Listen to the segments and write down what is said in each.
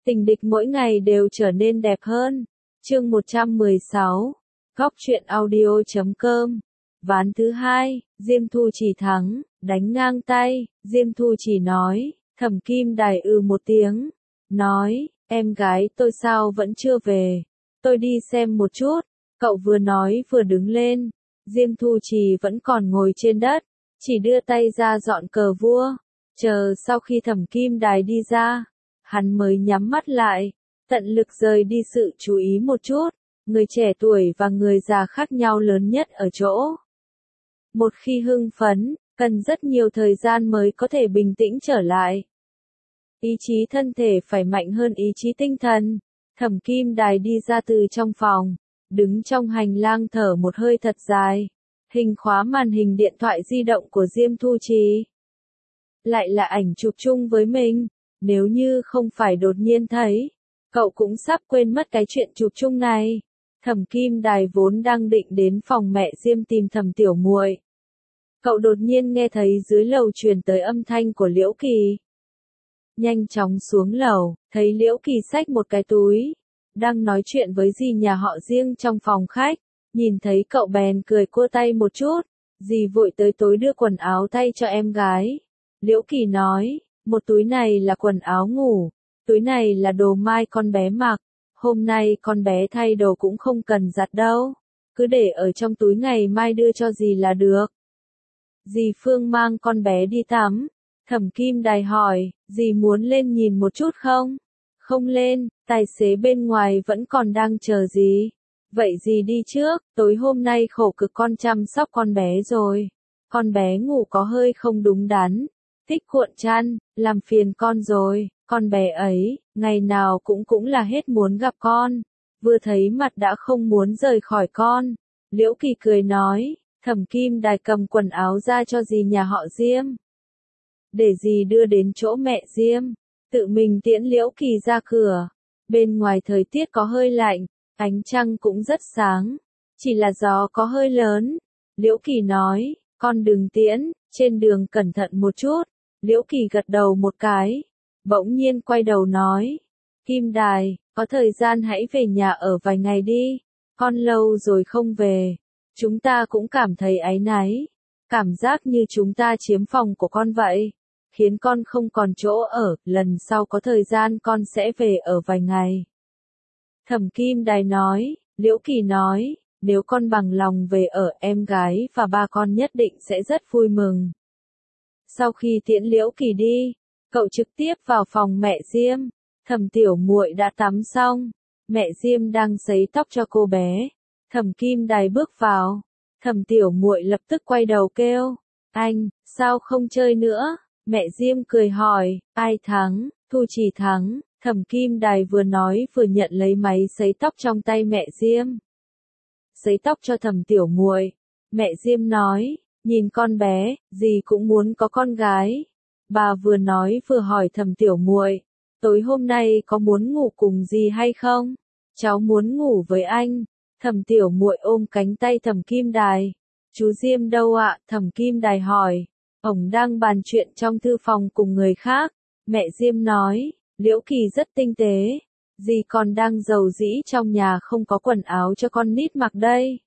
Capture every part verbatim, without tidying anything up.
Tình địch mỗi ngày đều trở nên đẹp hơn. Chương một trăm mười sáu. Góc truyện audio chấm com. Ván thứ hai, Diêm Thu Chỉ thắng, đánh ngang tay, Diêm Thu Chỉ nói, Thẩm Kim Đài ừ một tiếng, nói, em gái tôi sao vẫn chưa về, tôi đi xem một chút. Cậu vừa nói vừa đứng lên, Diêm Thu Chỉ vẫn còn ngồi trên đất, chỉ đưa tay ra dọn cờ vua, chờ sau khi Thẩm Kim Đài đi ra, hắn mới nhắm mắt lại, tận lực rời đi sự chú ý một chút. Người trẻ tuổi và người già khác nhau lớn nhất ở chỗ. Một khi hưng phấn, cần rất nhiều thời gian mới có thể bình tĩnh trở lại. Ý chí thân thể phải mạnh hơn ý chí tinh thần. Thẩm Kim Đài đi ra từ trong phòng, đứng trong hành lang thở một hơi thật dài. Hình khóa màn hình điện thoại di động của Diêm Thu Chỉ. Lại là ảnh chụp chung với mình, nếu như không phải đột nhiên thấy, cậu cũng sắp quên mất cái chuyện chụp chung này. Thẩm Kim Đài vốn đang định đến phòng mẹ Diêm tìm Thẩm Tiểu Muội. Cậu đột nhiên nghe thấy dưới lầu truyền tới âm thanh của Liễu Kỳ. Nhanh chóng xuống lầu, thấy Liễu Kỳ xách một cái túi, đang nói chuyện với dì nhà họ Riêng trong phòng khách, nhìn thấy cậu bèn cười cua tay một chút, dì vội tới tối đưa quần áo thay cho em gái. Liễu Kỳ nói, một túi này là quần áo ngủ, túi này là đồ mai con bé mặc. Hôm nay con bé thay đồ cũng không cần giặt đâu, cứ để ở trong túi ngày mai đưa cho dì là được. Dì Phương mang con bé đi tắm. Thẩm Kim Đài hỏi, dì muốn lên nhìn một chút không? Không lên, tài xế bên ngoài vẫn còn đang chờ dì. Vậy dì đi trước, tối hôm nay khổ cực con chăm sóc con bé rồi. Con bé ngủ có hơi không đúng đắn, thích cuộn chăn, làm phiền con rồi. Con bé ấy, ngày nào cũng cũng là hết muốn gặp con, vừa thấy mặt đã không muốn rời khỏi con. Liễu Kỳ cười nói, Thẩm Kim Đài cầm quần áo ra cho dì nhà họ Diêm. Để dì đưa đến chỗ mẹ Diêm, tự mình tiễn Liễu Kỳ ra cửa. Bên ngoài thời tiết có hơi lạnh, ánh trăng cũng rất sáng, chỉ là gió có hơi lớn. Liễu Kỳ nói, con đừng tiễn, trên đường cẩn thận một chút. Liễu Kỳ gật đầu một cái. Bỗng nhiên quay đầu nói, Kim Đài, có thời gian hãy về nhà ở vài ngày đi, con lâu rồi không về, chúng ta cũng cảm thấy áy náy, cảm giác như chúng ta chiếm phòng của con vậy, khiến con không còn chỗ ở, lần sau có thời gian con sẽ về ở vài ngày. Thẩm Kim Đài nói, Liễu Kỳ nói, nếu con bằng lòng về ở, em gái và ba con nhất định sẽ rất vui mừng. Sau khi tiễn Liễu Kỳ đi, cậu trực tiếp vào phòng mẹ Diêm. Thẩm Tiểu Muội đã tắm xong, mẹ Diêm đang sấy tóc cho cô bé. Thẩm Kim Đài bước vào, Thẩm Tiểu Muội lập tức quay đầu kêu, anh, sao không chơi nữa? Mẹ Diêm cười hỏi, ai thắng? Thu Chỉ thắng. Thẩm Kim Đài vừa nói vừa nhận lấy máy sấy tóc trong tay mẹ Diêm. Sấy tóc cho Thẩm Tiểu Muội. Mẹ Diêm nói, nhìn con bé, dì cũng muốn có con gái. Bà vừa nói vừa hỏi Thẩm Tiểu Muội, tối hôm nay có muốn ngủ cùng dì hay không? Cháu muốn ngủ với anh. Thẩm Tiểu Muội ôm cánh tay Thẩm Kim Đài. Chú Diêm đâu ạ? Thẩm Kim Đài hỏi. Ông đang bàn chuyện trong thư phòng cùng người khác. Mẹ Diêm nói, Liễu Kỳ rất tinh tế. Dì còn đang rầu rĩ trong nhà không có quần áo cho con nít mặc đây.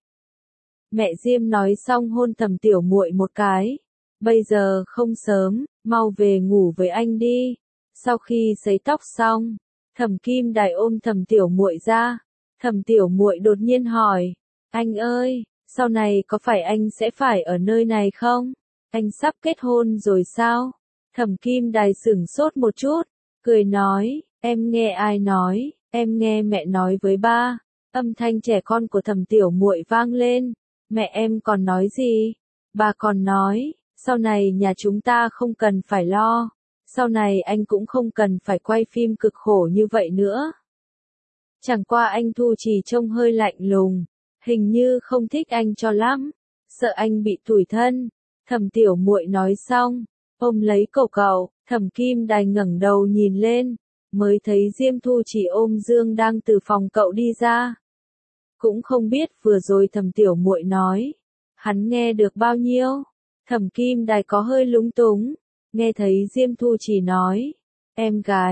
Mẹ Diêm nói xong hôn Thẩm Tiểu Muội một cái. Bây giờ không sớm, mau về ngủ với anh đi. Sau khi sấy tóc xong, Thẩm Kim Đài ôm Thẩm Tiểu Muội ra. Thẩm Tiểu Muội đột nhiên hỏi, anh ơi, sau này có phải anh sẽ phải ở nơi này không? Anh sắp kết hôn rồi sao? Thẩm Kim Đài sửng sốt một chút, cười nói, em nghe ai nói? Em nghe mẹ nói với ba. Âm thanh trẻ con của Thẩm Tiểu Muội vang lên. Mẹ em còn nói gì? Bà còn nói, sau này nhà chúng ta không cần phải lo. Sau này anh cũng không cần phải quay phim cực khổ như vậy nữa. Chẳng qua anh Thu Chỉ trông hơi lạnh lùng, hình như không thích anh cho lắm, sợ anh bị tủi thân. Thẩm Tiểu Muội nói xong, ôm lấy cổ cậu, Thẩm Kim Đài ngẩng đầu nhìn lên, mới thấy Diêm Thu Chỉ ôm Dương đang từ phòng cậu đi ra. Cũng không biết vừa rồi Thẩm Tiểu Muội nói, hắn nghe được bao nhiêu. Thẩm Kim Đài có hơi lúng túng, nghe thấy Diêm Thu Chỉ nói, em gái,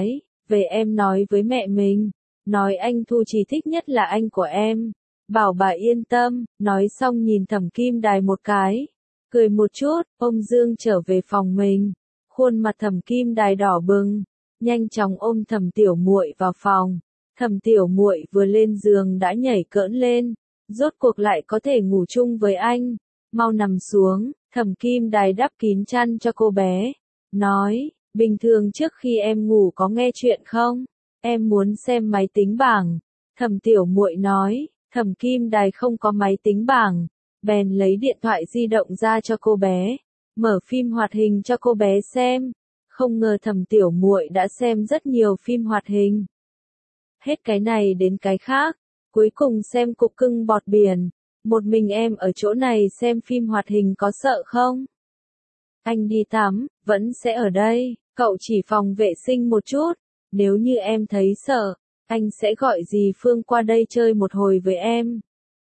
về em nói với mẹ mình, nói anh Thu Trì thích nhất là anh của em, bảo bà yên tâm, nói xong nhìn Thẩm Kim Đài một cái, cười một chút, ôm Dương trở về phòng mình, khuôn mặt Thẩm Kim Đài đỏ bừng, nhanh chóng ôm Thẩm Tiểu Muội vào phòng. Thẩm Tiểu Muội vừa lên giường đã nhảy cỡn lên, rốt cuộc lại có thể ngủ chung với anh, mau nằm xuống. Thẩm Kim Đài đắp kín chăn cho cô bé, nói, bình thường trước khi em ngủ có nghe chuyện không? Em muốn xem máy tính bảng. Thẩm Tiểu Muội nói, Thẩm Kim Đài không có máy tính bảng, bèn lấy điện thoại di động ra cho cô bé, mở phim hoạt hình cho cô bé xem. Không ngờ Thẩm Tiểu Muội đã xem rất nhiều phim hoạt hình. Hết cái này đến cái khác, cuối cùng xem Cục Cưng Bọt Biển. Một mình em ở chỗ này xem phim hoạt hình có sợ không? Anh đi tắm, vẫn sẽ ở đây, cậu chỉ phòng vệ sinh một chút, nếu như em thấy sợ, anh sẽ gọi dì Phương qua đây chơi một hồi với em.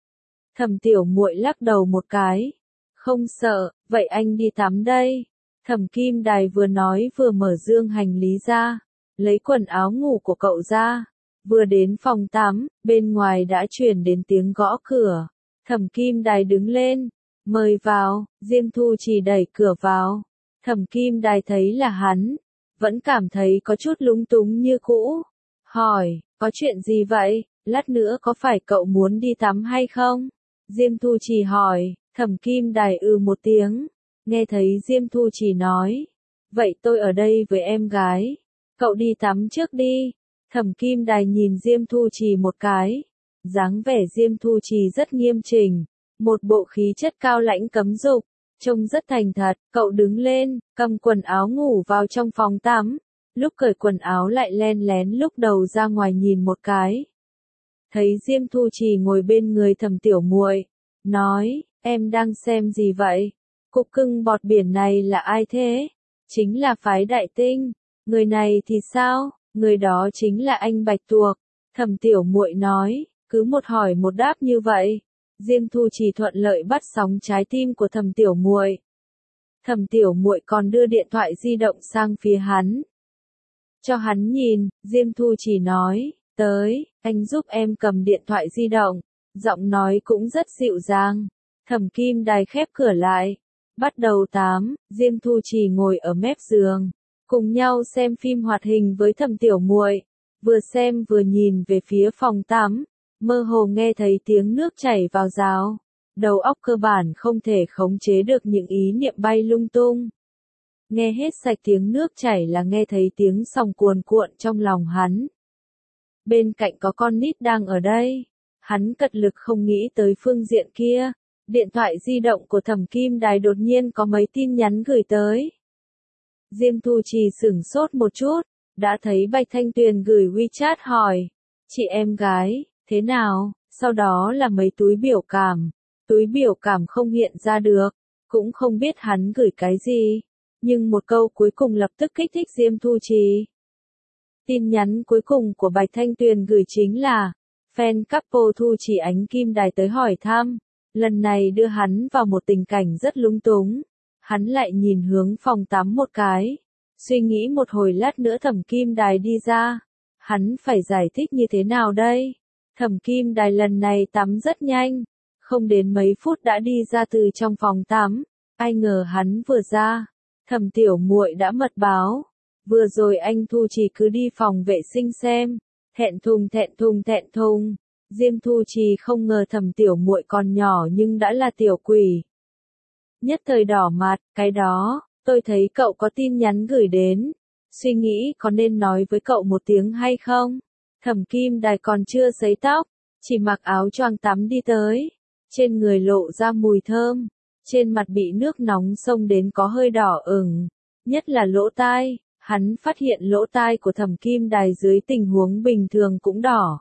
Thẩm Tiểu Muội lắc đầu một cái, không sợ, vậy anh đi tắm đây. Thẩm Kim Đài vừa nói vừa mở dương hành lý ra, lấy quần áo ngủ của cậu ra, vừa đến phòng tắm, bên ngoài đã truyền đến tiếng gõ cửa. Thẩm Kim Đài đứng lên, mời vào, Diêm Thu Trì đẩy cửa vào. Thẩm Kim Đài thấy là hắn, vẫn cảm thấy có chút lúng túng như cũ. Hỏi, có chuyện gì vậy, lát nữa có phải cậu muốn đi tắm hay không? Diêm Thu Trì hỏi, Thẩm Kim Đài ừ một tiếng, nghe thấy Diêm Thu Trì nói, vậy tôi ở đây với em gái, cậu đi tắm trước đi. Thẩm Kim Đài nhìn Diêm Thu Trì một cái. Dáng vẻ Diêm Thu Trì rất nghiêm chỉnh, một bộ khí chất cao lãnh cấm dục, trông rất thành thật. Cậu đứng lên, cầm quần áo ngủ vào trong phòng tắm, lúc cởi quần áo lại len lén lúc đầu ra ngoài nhìn một cái. Thấy Diêm Thu Trì ngồi bên người Thẩm Tiểu Muội, nói, em đang xem gì vậy? Cục Cưng Bọt Biển này là ai thế? Chính là phái Đại Tinh. Người này thì sao? Người đó chính là anh Bạch Tuộc. Thẩm Tiểu Muội nói. Cứ một hỏi một đáp như vậy, Diêm Thu Trì thuận lợi bắt sóng trái tim của Thẩm Tiểu Muội. Thẩm Tiểu Muội còn đưa điện thoại di động sang phía hắn. Cho hắn nhìn, Diêm Thu Trì nói, tới, anh giúp em cầm điện thoại di động, giọng nói cũng rất dịu dàng. Thẩm Kim Đài khép cửa lại, bắt đầu tắm. Diêm Thu Trì ngồi ở mép giường, cùng nhau xem phim hoạt hình với Thẩm Tiểu Muội, vừa xem vừa nhìn về phía phòng tắm. Mơ hồ nghe thấy tiếng nước chảy vào rào, đầu óc cơ bản không thể khống chế được những ý niệm bay lung tung. Nghe hết sạch tiếng nước chảy là nghe thấy tiếng sóng cuồn cuộn trong lòng hắn. Bên cạnh có con nít đang ở đây, hắn cật lực không nghĩ tới phương diện kia. Điện thoại di động của Thẩm Kim Đài đột nhiên có mấy tin nhắn gửi tới. Diêm Thu Trì sửng sốt một chút, đã thấy Bạch Thanh Tuyền gửi WeChat hỏi, chị em gái, thế nào? Sau đó là mấy túi biểu cảm, túi biểu cảm không hiện ra được, cũng không biết hắn gửi cái gì, nhưng một câu cuối cùng lập tức kích thích Diêm Thu Trì. Tin nhắn cuối cùng của Bạch Thanh Tuyền gửi chính là, fan couple Thu Trì Ánh Kim Đài tới hỏi thăm, lần này đưa hắn vào một tình cảnh rất lung túng, hắn lại nhìn hướng phòng tắm một cái, suy nghĩ một hồi lát nữa Thẩm Kim Đài đi ra, hắn phải giải thích như thế nào đây? Thẩm Kim Đài lần này tắm rất nhanh, không đến mấy phút đã đi ra từ trong phòng tắm, ai ngờ hắn vừa ra, Thẩm Tiểu Muội đã mật báo, vừa rồi anh Thu Trì cứ đi phòng vệ sinh xem, thẹn thùng thẹn thùng thẹn thùng, Diêm Thu Trì không ngờ Thẩm Tiểu Muội còn nhỏ nhưng đã là tiểu quỷ. Nhất thời đỏ mặt, cái đó, tôi thấy cậu có tin nhắn gửi đến, suy nghĩ có nên nói với cậu một tiếng hay không? Thẩm Kim Đài còn chưa sấy tóc, chỉ mặc áo choàng tắm đi tới, trên người lộ ra mùi thơm, trên mặt bị nước nóng xông đến có hơi đỏ ửng, nhất là lỗ tai, hắn phát hiện lỗ tai của Thẩm Kim Đài dưới tình huống bình thường cũng đỏ.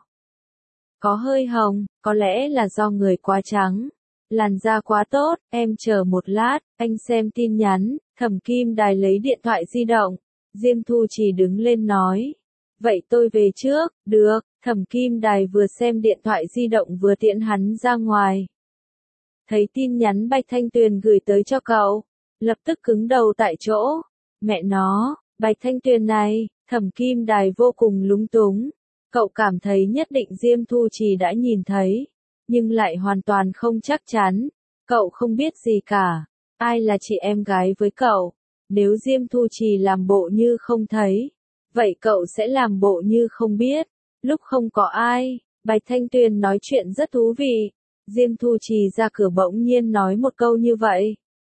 Có hơi hồng, có lẽ là do người quá trắng, làn da quá tốt, em chờ một lát, anh xem tin nhắn. Thẩm Kim Đài lấy điện thoại di động, Diêm Thu Trì đứng lên nói. Vậy tôi về trước, được, Thẩm Kim Đài vừa xem điện thoại di động vừa tiễn hắn ra ngoài. Thấy tin nhắn Bạch Thanh Tuyền gửi tới cho cậu, lập tức cứng đầu tại chỗ. Mẹ nó, Bạch Thanh Tuyền này, Thẩm Kim Đài vô cùng lúng túng. Cậu cảm thấy nhất định Diêm Thu Trì đã nhìn thấy, nhưng lại hoàn toàn không chắc chắn. Cậu không biết gì cả. Ai là chị em gái với cậu? Nếu Diêm Thu Trì làm bộ như không thấy, vậy cậu sẽ làm bộ như không biết. Lúc không có ai, Bạch Thanh Tuyền nói chuyện rất thú vị. Diêm Thu Trì ra cửa bỗng nhiên nói một câu như vậy.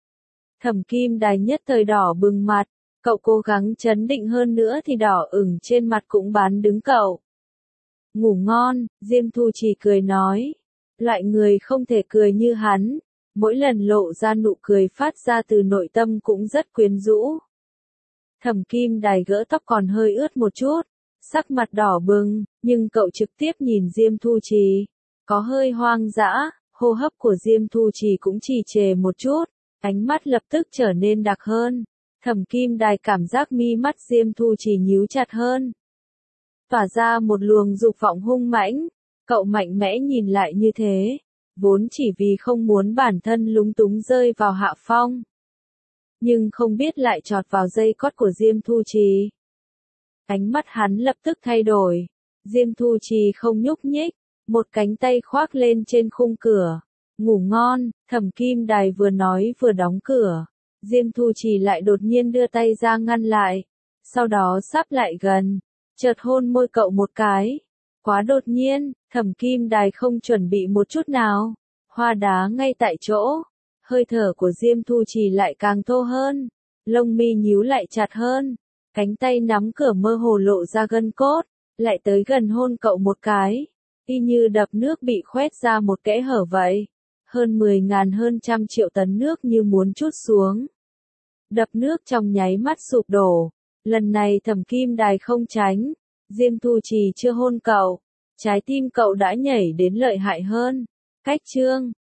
Thẩm Kim Đài nhất thời đỏ bừng mặt. Cậu cố gắng trấn định hơn nữa thì đỏ ửng trên mặt cũng bán đứng cậu. Ngủ ngon, Diêm Thu Trì cười nói. Loại người không thể cười như hắn. Mỗi lần lộ ra nụ cười phát ra từ nội tâm cũng rất quyến rũ. Thẩm Kim Đài gỡ tóc còn hơi ướt một chút, sắc mặt đỏ bừng, nhưng cậu trực tiếp nhìn Diêm Thu Trì. Có hơi hoang dã, hô hấp của Diêm Thu Trì cũng trì trệ một chút, ánh mắt lập tức trở nên đặc hơn. Thẩm Kim Đài cảm giác mi mắt Diêm Thu Trì nhíu chặt hơn. Tỏa ra một luồng dục vọng hung mãnh, cậu mạnh mẽ nhìn lại như thế, vốn chỉ vì không muốn bản thân lúng túng rơi vào hạ phong. Nhưng không biết lại chọt vào dây cót của Diêm Thu Trì. Ánh mắt hắn lập tức thay đổi. Diêm Thu Trì không nhúc nhích, một cánh tay khoác lên trên khung cửa. Ngủ ngon, Thẩm Kim Đài vừa nói vừa đóng cửa. Diêm Thu Trì lại đột nhiên đưa tay ra ngăn lại. Sau đó sắp lại gần, chợt hôn môi cậu một cái. Quá đột nhiên, Thẩm Kim Đài không chuẩn bị một chút nào. Hoa đá ngay tại chỗ. Hơi thở của Diêm Thu Trì lại càng thô hơn. Lông mi nhíu lại chặt hơn. Cánh tay nắm cửa mơ hồ lộ ra gân cốt. Lại tới gần hôn cậu một cái. Y như đập nước bị khoét ra một kẽ hở vậy. Hơn mười ngàn hơn trăm triệu tấn nước như muốn trút xuống. Đập nước trong nháy mắt sụp đổ. Lần này Thẩm Kim Đài không tránh. Diêm Thu Trì chưa hôn cậu. Trái tim cậu đã nhảy đến lợi hại hơn. Cách chương